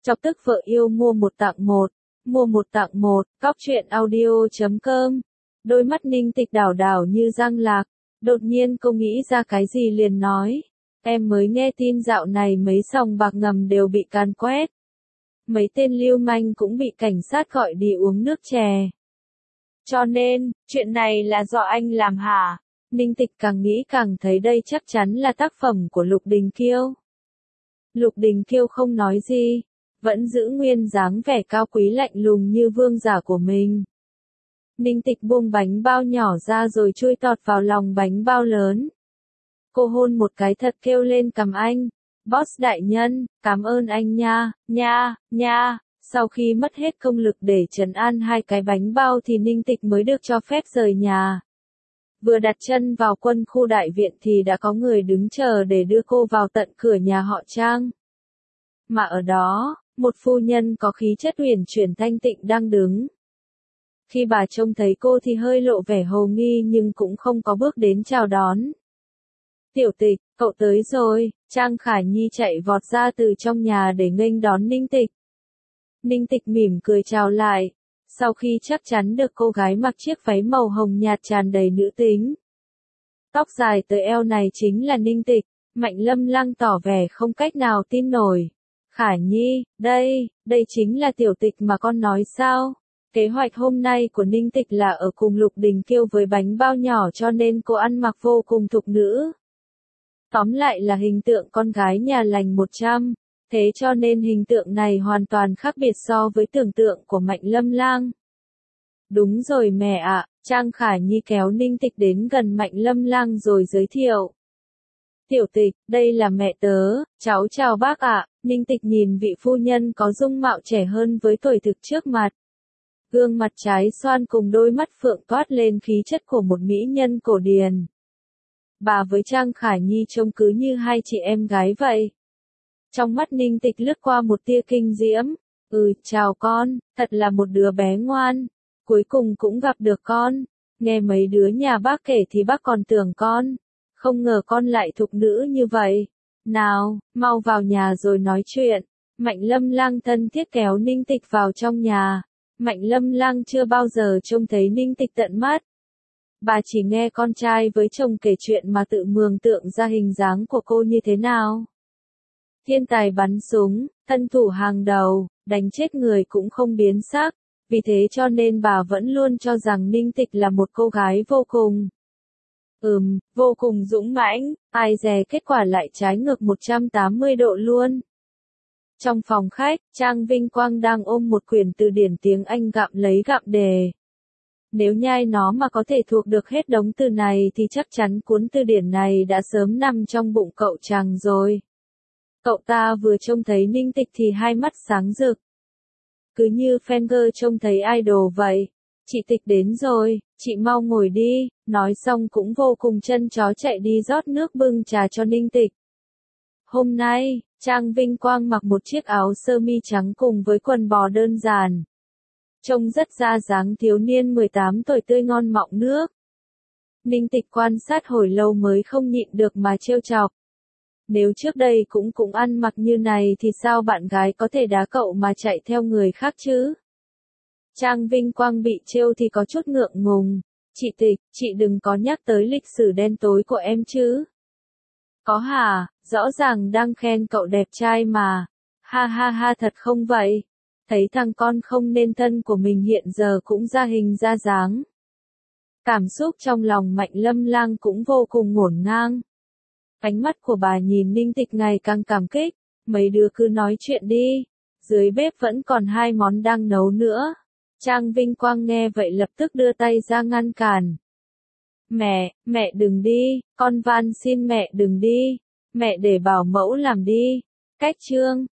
Chọc tức vợ yêu mua một tặng một. Mua một tặng một, cóc.truyện.audio.com. Đôi mắt Ninh Tịch đảo đảo như giang lạc. Đột nhiên cô nghĩ ra cái gì liền nói. Em mới nghe tin dạo này mấy sòng bạc ngầm đều bị càn quét. Mấy tên lưu manh cũng bị cảnh sát gọi đi uống nước chè. Cho nên, chuyện này là do anh làm hả? Ninh Tịch càng nghĩ càng thấy đây chắc chắn là tác phẩm của Lục Đình Kiêu. Lục Đình Kiêu không nói gì, vẫn giữ nguyên dáng vẻ cao quý lạnh lùng như vương giả của mình. Ninh Tịch buông bánh bao nhỏ ra rồi chui tọt vào lòng bánh bao lớn. Cô hôn một cái thật kêu lên cằm anh. Boss đại nhân, cảm ơn anh nha, nha. Sau khi mất hết công lực để trấn an hai cái bánh bao thì Ninh Tịch mới được cho phép rời nhà. Vừa đặt chân vào quân khu đại viện thì đã có người đứng chờ để đưa cô vào tận cửa nhà họ Trang. Mà ở đó, một phu nhân có khí chất uyển chuyển thanh tịnh đang đứng. Khi bà trông thấy cô thì hơi lộ vẻ hồ nghi nhưng cũng không có bước đến chào đón. Tiểu Tịch, cậu tới rồi, Trang Khả Nhi chạy vọt ra từ trong nhà để nghênh đón Ninh Tịch. Ninh Tịch mỉm cười chào lại, sau khi chắc chắn được cô gái mặc chiếc váy màu hồng nhạt tràn đầy nữ tính. Tóc dài tới eo này chính là Ninh Tịch, Mạnh Lâm Lăng tỏ vẻ không cách nào tin nổi. Khả Nhi, đây chính là Tiểu Tịch mà con nói sao? Kế hoạch hôm nay của Ninh Tịch là ở cùng Lục Đình Kiêu với bánh bao nhỏ cho nên cô ăn mặc vô cùng thục nữ. Tóm lại là hình tượng con gái nhà lành 100, thế cho nên hình tượng này hoàn toàn khác biệt so với tưởng tượng của Mạnh Lâm Lang. Đúng rồi mẹ ạ, Trang Khả Nhi kéo Ninh Tịch đến gần Mạnh Lâm Lang rồi giới thiệu. Tiểu Tịch, đây là mẹ tớ, cháu chào bác ạ. Ninh Tịch nhìn vị phu nhân có dung mạo trẻ hơn với tuổi thực trước mặt. Gương mặt trái xoan cùng đôi mắt phượng toát lên khí chất của một mỹ nhân cổ điển. Bà với Trang Khả Nhi trông cứ như hai chị em gái vậy. Trong mắt Ninh Tịch lướt qua một tia kinh diễm. Chào con, thật là một đứa bé ngoan. Cuối cùng cũng gặp được con. Nghe mấy đứa nhà bác kể thì bác còn tưởng con. Không ngờ con lại thục nữ như vậy. Nào, mau vào nhà rồi nói chuyện. Mạnh Lâm Lang thân thiết kéo Ninh Tịch vào trong nhà. Mạnh Lâm Lang chưa bao giờ trông thấy Ninh Tịch tận mắt. Bà chỉ nghe con trai với chồng kể chuyện mà tự mường tượng ra hình dáng của cô như thế nào. Thiên tài bắn súng, thân thủ hàng đầu, đánh chết người cũng không biến sắc. Vì thế cho nên bà vẫn luôn cho rằng Ninh Tịch là một cô gái vô cùng dũng mãnh, ai dè kết quả lại trái ngược 180 độ luôn. Trong phòng khách, Trang Vinh Quang đang ôm một quyển từ điển tiếng Anh gặm đề. Nếu nhai nó mà có thể thuộc được hết đống từ này thì chắc chắn cuốn từ điển này đã sớm nằm trong bụng cậu chàng rồi. Cậu ta vừa trông thấy Ninh Tịch thì hai mắt sáng rực. Cứ như fangirl trông thấy idol vậy. Chị Tịch đến rồi, chị mau ngồi đi, nói xong cũng vô cùng chân chó chạy đi rót nước bưng trà cho Ninh Tịch. Hôm nay, Trang Vinh Quang mặc một chiếc áo sơ mi trắng cùng với quần bò đơn giản. Trông rất ra dáng thiếu niên 18 tuổi tươi ngon mọng nước. Ninh Tịch quan sát hồi lâu mới không nhịn được mà trêu chọc. Nếu trước đây cũng ăn mặc như này thì sao bạn gái có thể đá cậu mà chạy theo người khác chứ? Trang Vinh Quang bị trêu thì có chút ngượng ngùng. Chị Tịch, chị đừng có nhắc tới lịch sử đen tối của em chứ. Có hả, rõ ràng đang khen cậu đẹp trai mà. Ha ha ha, thật không vậy? Thấy thằng con không nên thân của mình hiện giờ cũng ra hình ra dáng. Cảm xúc trong lòng Mạnh Lâm Lang cũng vô cùng ngổn ngang. Ánh mắt của bà nhìn Ninh Tịch ngày càng cảm kích. Mấy đứa cứ nói chuyện đi. Dưới bếp vẫn còn 2 món đang nấu nữa. Trang Vinh Quang nghe vậy lập tức đưa tay ra ngăn cản. Mẹ đừng đi, con van xin mẹ đừng đi. Mẹ để bảo mẫu làm đi. Cách chương